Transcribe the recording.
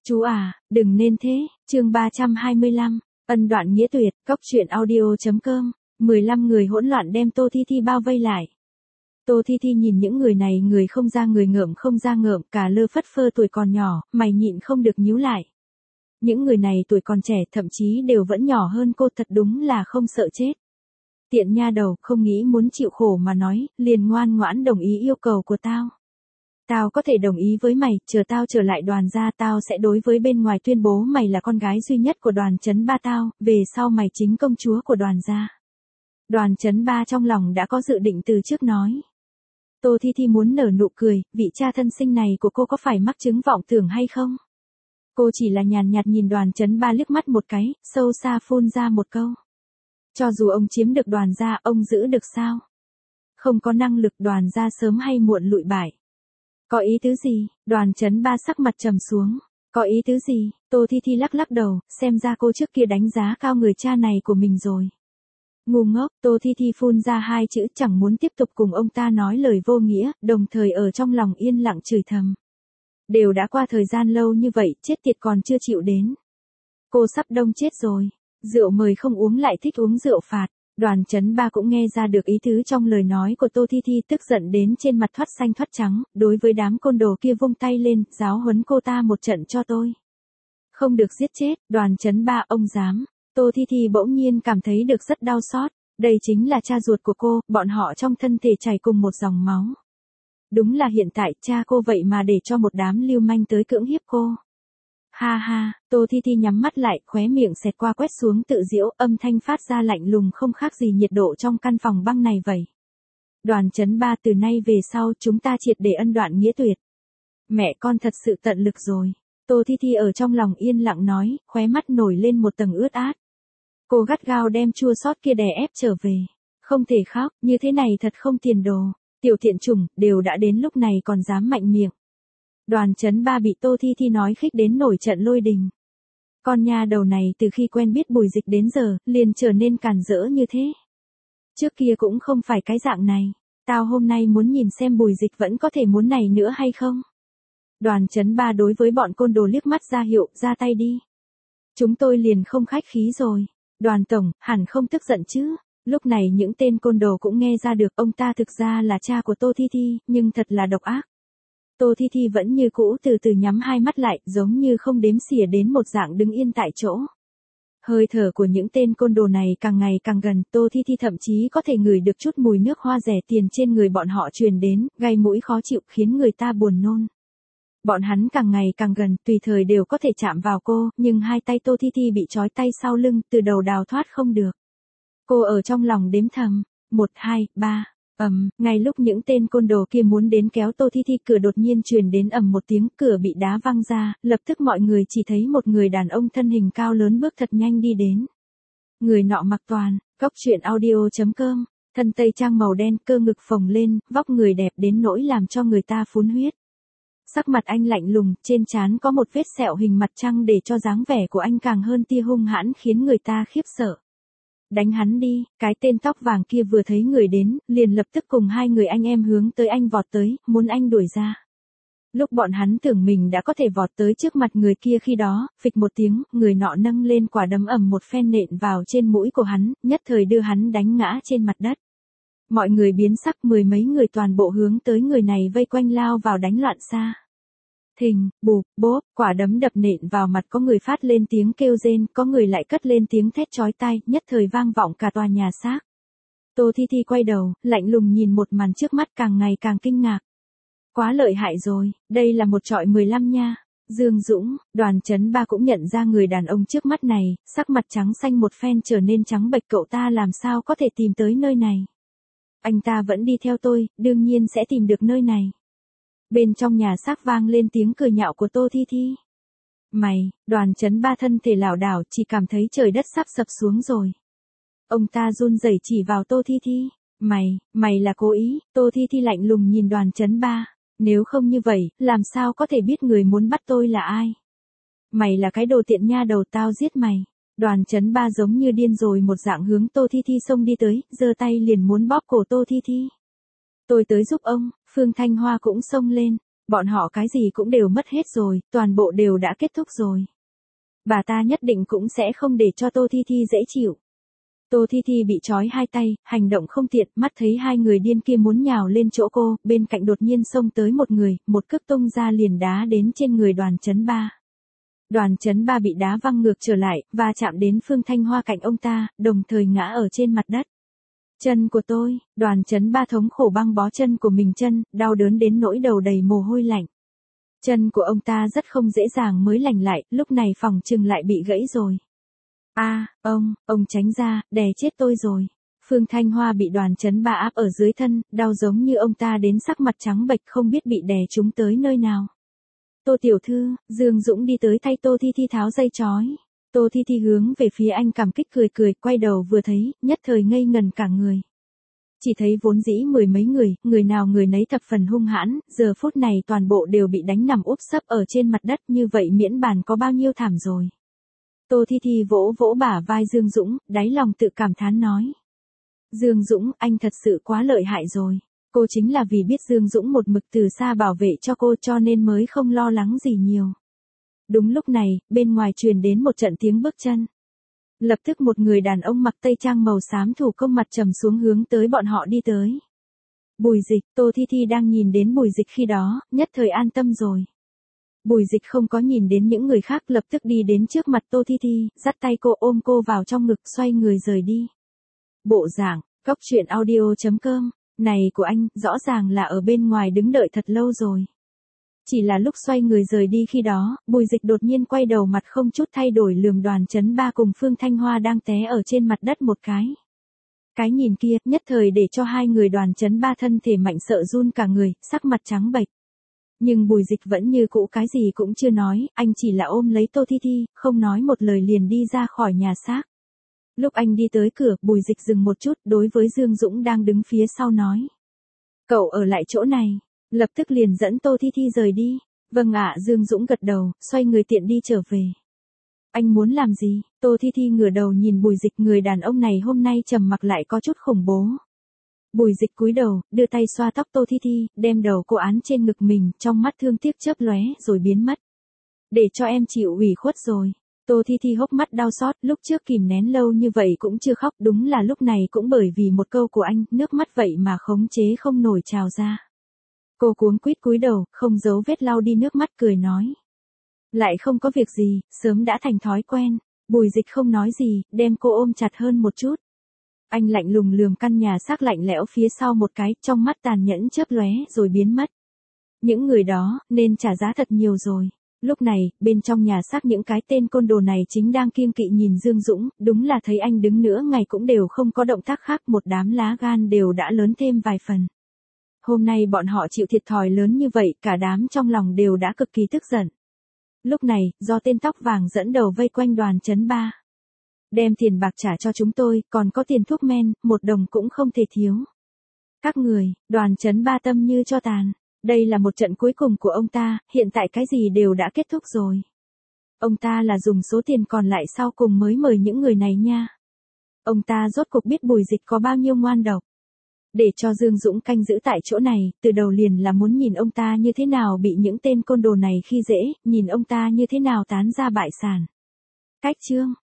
Chú à, đừng nên thế, chương 325, ân đoạn nghĩa tuyệt, cốc truyện audio.com, 15 người hỗn loạn đem Tô Thi Thi bao vây lại. Tô Thi Thi nhìn những người này người không ra người ngợm không ra ngợm, cả lơ phất phơ tuổi còn nhỏ, mày nhịn không được nhíu lại. Những người này tuổi còn trẻ thậm chí đều vẫn nhỏ hơn cô, thật đúng là không sợ chết. Tiện nha đầu, không nghĩ muốn chịu khổ mà nói, liền ngoan ngoãn đồng ý yêu cầu của tao. Tao có thể đồng ý với mày, chờ tao trở lại Đoàn gia tao sẽ đối với bên ngoài tuyên bố mày là con gái duy nhất của Đoàn Chấn Ba tao, về sau mày chính công chúa của Đoàn gia. Đoàn Chấn Ba trong lòng đã có dự định từ trước nói. Tô Thi Thi muốn nở nụ cười, vị cha thân sinh này của cô có phải mắc chứng vọng tưởng hay không? Cô chỉ là nhàn nhạt nhìn Đoàn Chấn Ba liếc mắt một cái, sâu xa phun ra một câu. Cho dù ông chiếm được Đoàn gia, ông giữ được sao? Không có năng lực, Đoàn gia sớm hay muộn lụi bại. Có ý tứ gì? Đoàn Chấn Ba sắc mặt trầm xuống. Có ý tứ gì? Tô Thi Thi lắc lắc đầu, xem ra cô trước kia đánh giá cao người cha này của mình rồi. Ngu ngốc, Tô Thi Thi phun ra hai chữ, chẳng muốn tiếp tục cùng ông ta nói lời vô nghĩa, đồng thời ở trong lòng yên lặng chửi thầm. Đều đã qua thời gian lâu như vậy, chết tiệt còn chưa chịu đến. Cô sắp đông chết rồi. Rượu mời không uống lại thích uống rượu phạt. Đoàn Chấn Ba cũng nghe ra được ý tứ trong lời nói của Tô Thi Thi, tức giận đến trên mặt thoát xanh thoát trắng, đối với đám côn đồ kia vung tay lên, giáo huấn cô ta một trận cho tôi. Không được giết chết, Đoàn Chấn Ba ông dám. Tô Thi Thi bỗng nhiên cảm thấy được rất đau xót, đây chính là cha ruột của cô, bọn họ trong thân thể chảy cùng một dòng máu. Đúng là hiện tại cha cô vậy mà để cho một đám lưu manh tới cưỡng hiếp cô. Ha ha, Tô Thi Thi nhắm mắt lại, khóe miệng xẹt qua quét xuống tự giễu, âm thanh phát ra lạnh lùng không khác gì nhiệt độ trong căn phòng băng này vậy. Đoàn Chấn Ba, từ nay về sau chúng ta triệt để ân đoạn nghĩa tuyệt. Mẹ con thật sự tận lực rồi. Tô Thi Thi ở trong lòng yên lặng nói, khóe mắt nổi lên một tầng ướt át. Cô gắt gao đem chua xót kia đè ép trở về. Không thể khóc, như thế này thật không tiền đồ. Tiểu thiện chủng, đều đã đến lúc này còn dám mạnh miệng. Đoàn Chấn Ba bị Tô Thi Thi nói khích đến nổi trận lôi đình. Con nha đầu này từ khi quen biết Bùi Dịch đến giờ, liền trở nên càn rỡ như thế. Trước kia cũng không phải cái dạng này. Tao hôm nay muốn nhìn xem Bùi Dịch vẫn có thể muốn này nữa hay không. Đoàn Chấn Ba đối với bọn côn đồ liếc mắt ra hiệu, ra tay đi. Chúng tôi liền không khách khí rồi. Đoàn tổng, hẳn không tức giận chứ. Lúc này những tên côn đồ cũng nghe ra được ông ta thực ra là cha của Tô Thi Thi, nhưng thật là độc ác. Tô Thi Thi vẫn như cũ từ từ nhắm hai mắt lại, giống như không đếm xỉa đến một dạng đứng yên tại chỗ. Hơi thở của những tên côn đồ này càng ngày càng gần, Tô Thi Thi thậm chí có thể ngửi được chút mùi nước hoa rẻ tiền trên người bọn họ truyền đến, gây mũi khó chịu khiến người ta buồn nôn. Bọn hắn càng ngày càng gần, tùy thời đều có thể chạm vào cô, nhưng hai tay Tô Thi Thi bị trói tay sau lưng, từ đầu đào thoát không được. Cô ở trong lòng đếm thầm, 1, 2, 3. Ngay lúc những tên côn đồ kia muốn đến kéo Tô Thi Thi, cửa đột nhiên truyền đến ầm một tiếng, cửa bị đá văng ra, lập tức mọi người chỉ thấy một người đàn ông thân hình cao lớn bước thật nhanh đi đến. Người nọ mặc toàn, cốc truyện audio.com, thân tây trang màu đen, cơ ngực phồng lên, vóc người đẹp đến nỗi làm cho người ta phun huyết. Sắc mặt anh lạnh lùng, trên trán có một vết sẹo hình mặt trăng để cho dáng vẻ của anh càng hơn tia hung hãn khiến người ta khiếp sợ. Đánh hắn đi, cái tên tóc vàng kia vừa thấy người đến, liền lập tức cùng hai người anh em hướng tới anh vọt tới, muốn anh đuổi ra. Lúc bọn hắn tưởng mình đã có thể vọt tới trước mặt người kia khi đó, phịch một tiếng, người nọ nâng lên quả đấm ầm một phen nện vào trên mũi của hắn, nhất thời đưa hắn đánh ngã trên mặt đất. Mọi người biến sắc, mười mấy người toàn bộ hướng tới người này vây quanh lao vào đánh loạn xạ. Thình, bụp, bốp, quả đấm đập nện vào mặt, có người phát lên tiếng kêu rên, có người lại cất lên tiếng thét chói tai, nhất thời vang vọng cả tòa nhà xác. Tô Thi Thi quay đầu, lạnh lùng nhìn một màn trước mắt, càng ngày càng kinh ngạc. Quá lợi hại rồi, đây là một trọi 15 nha. Dương Dũng, Đoàn Chấn Ba cũng nhận ra người đàn ông trước mắt này, sắc mặt trắng xanh một phen trở nên trắng bệch, cậu ta làm sao có thể tìm tới nơi này. Anh ta vẫn đi theo tôi, đương nhiên sẽ tìm được nơi này. Bên trong nhà xác vang lên tiếng cười nhạo của Tô Thi Thi. Mày, Đoàn Chấn Ba thân thể lảo đảo, chỉ cảm thấy trời đất sắp sập xuống rồi. Ông ta run rẩy chỉ vào Tô Thi Thi. Mày là cố ý. Tô Thi Thi lạnh lùng nhìn Đoàn Chấn Ba. Nếu không như vậy, làm sao có thể biết người muốn bắt tôi là ai? Mày là cái đồ tiện nha đầu, tao giết mày. Đoàn Chấn Ba giống như điên rồi một dạng hướng Tô Thi Thi xông đi tới, giơ tay liền muốn bóp cổ Tô Thi Thi. Tôi tới giúp ông. Phương Thanh Hoa cũng xông lên. Bọn họ cái gì cũng đều mất hết rồi, toàn bộ đều đã kết thúc rồi. Bà ta nhất định cũng sẽ không để cho Tô Thi Thi dễ chịu. Tô Thi Thi bị trói hai tay, hành động không tiện, mắt thấy hai người điên kia muốn nhào lên chỗ cô, bên cạnh đột nhiên xông tới một người, một cước tung ra liền đá đến trên người Đoàn Chấn Ba. Đoàn Chấn Ba bị đá văng ngược trở lại, và chạm đến Phương Thanh Hoa cạnh ông ta, đồng thời ngã ở trên mặt đất. Chân của tôi, Đoàn Chấn Ba thống khổ băng bó chân của mình chân, đau đớn đến nỗi đầu đầy mồ hôi lạnh. Chân của ông ta rất không dễ dàng mới lành lại, lúc này phòng chừng lại bị gãy rồi. Ông tránh ra, đè chết tôi rồi. Phương Thanh Hoa bị Đoàn Chấn Ba áp ở dưới thân, đau giống như ông ta đến sắc mặt trắng bệch không biết bị đè trúng tới nơi nào. Tô tiểu thư, Dương Dũng đi tới thay Tô Thi Thi tháo dây chói. Tô Thi Thi hướng về phía anh cảm kích cười cười, quay đầu vừa thấy, nhất thời ngây ngần cả người. Chỉ thấy vốn dĩ mười mấy người nào người nấy thập phần hung hãn, giờ phút này toàn bộ đều bị đánh nằm úp sấp ở trên mặt đất, như vậy miễn bàn có bao nhiêu thảm rồi. Tô Thi Thi vỗ vỗ bả vai Dương Dũng, đáy lòng tự cảm thán nói. Dương Dũng, anh thật sự quá lợi hại rồi. Cô chính là vì biết Dương Dũng một mực từ xa bảo vệ cho cô cho nên mới không lo lắng gì nhiều. Đúng lúc này, bên ngoài truyền đến một trận tiếng bước chân. Lập tức một người đàn ông mặc tây trang màu xám thủ công mặt trầm xuống hướng tới bọn họ đi tới. Bùi Dịch, Tô Thi Thi đang nhìn đến Bùi Dịch khi đó, nhất thời an tâm rồi. Bùi Dịch không có nhìn đến những người khác, lập tức đi đến trước mặt Tô Thi Thi, dắt tay cô ôm cô vào trong ngực, xoay người rời đi. Bộ dạng, coctruyện.audio.com, này của anh, rõ ràng là ở bên ngoài đứng đợi thật lâu rồi. Chỉ là lúc xoay người rời đi khi đó, Bùi Dịch đột nhiên quay đầu mặt không chút thay đổi lườm Đoàn Chấn Ba cùng Phương Thanh Hoa đang té ở trên mặt đất một cái. Cái nhìn kia, nhất thời để cho hai người Đoàn Chấn Ba thân thể mạnh sợ run cả người, sắc mặt trắng bệch. Nhưng Bùi Dịch vẫn như cũ cái gì cũng chưa nói, anh chỉ là ôm lấy Tô Thi Thi, không nói một lời liền đi ra khỏi nhà xác. Lúc anh đi tới cửa, Bùi Dịch dừng một chút, đối với Dương Dũng đang đứng phía sau nói. Cậu ở lại chỗ này, lập tức liền dẫn Tô Thi Thi rời đi. Vâng ạ, Dương Dũng gật đầu, xoay người tiện đi trở về. Anh muốn làm gì? Tô Thi Thi ngửa đầu nhìn Bùi Dịch, người đàn ông này hôm nay trầm mặc lại có chút khủng bố. Bùi Dịch cúi đầu, đưa tay xoa tóc Tô Thi Thi, đem đầu cô án trên ngực mình, trong mắt thương tiếc chớp lóe rồi biến mất. Để cho em chịu ủy khuất rồi. Tô Thi Thi hốc mắt đau xót, lúc trước kìm nén lâu như vậy cũng chưa khóc, đúng là lúc này cũng bởi vì một câu của anh, nước mắt vậy mà khống chế không nổi trào ra. Cô cuống quýt cúi đầu, không giấu vết lau đi nước mắt cười nói. Lại không có việc gì, sớm đã thành thói quen. Bùi Dịch không nói gì, đem cô ôm chặt hơn một chút. Anh lạnh lùng lườm căn nhà xác lạnh lẽo phía sau một cái, trong mắt tàn nhẫn chớp lóe rồi biến mất. Những người đó, nên trả giá thật nhiều rồi. Lúc này, bên trong nhà xác những cái tên côn đồ này chính đang kiêng kỵ nhìn Dương Dũng, đúng là thấy anh đứng nửa ngày cũng đều không có động tác khác, một đám lá gan đều đã lớn thêm vài phần. Hôm nay bọn họ chịu thiệt thòi lớn như vậy, cả đám trong lòng đều đã cực kỳ tức giận. Lúc này, do tên tóc vàng dẫn đầu vây quanh Đoàn Chấn Ba. Đem tiền bạc trả cho chúng tôi, còn có tiền thuốc men, 1 đồng cũng không thể thiếu. Các người, Đoàn Chấn Ba tâm như cho tàn. Đây là một trận cuối cùng của ông ta, hiện tại cái gì đều đã kết thúc rồi. Ông ta là dùng số tiền còn lại sau cùng mới mời những người này nha. Ông ta rốt cuộc biết Bùi Dịch có bao nhiêu ngoan độc. Để cho Dương Dũng canh giữ tại chỗ này, từ đầu liền là muốn nhìn ông ta như thế nào bị những tên côn đồ này khi dễ, nhìn ông ta như thế nào tán ra bại sản. Cách chương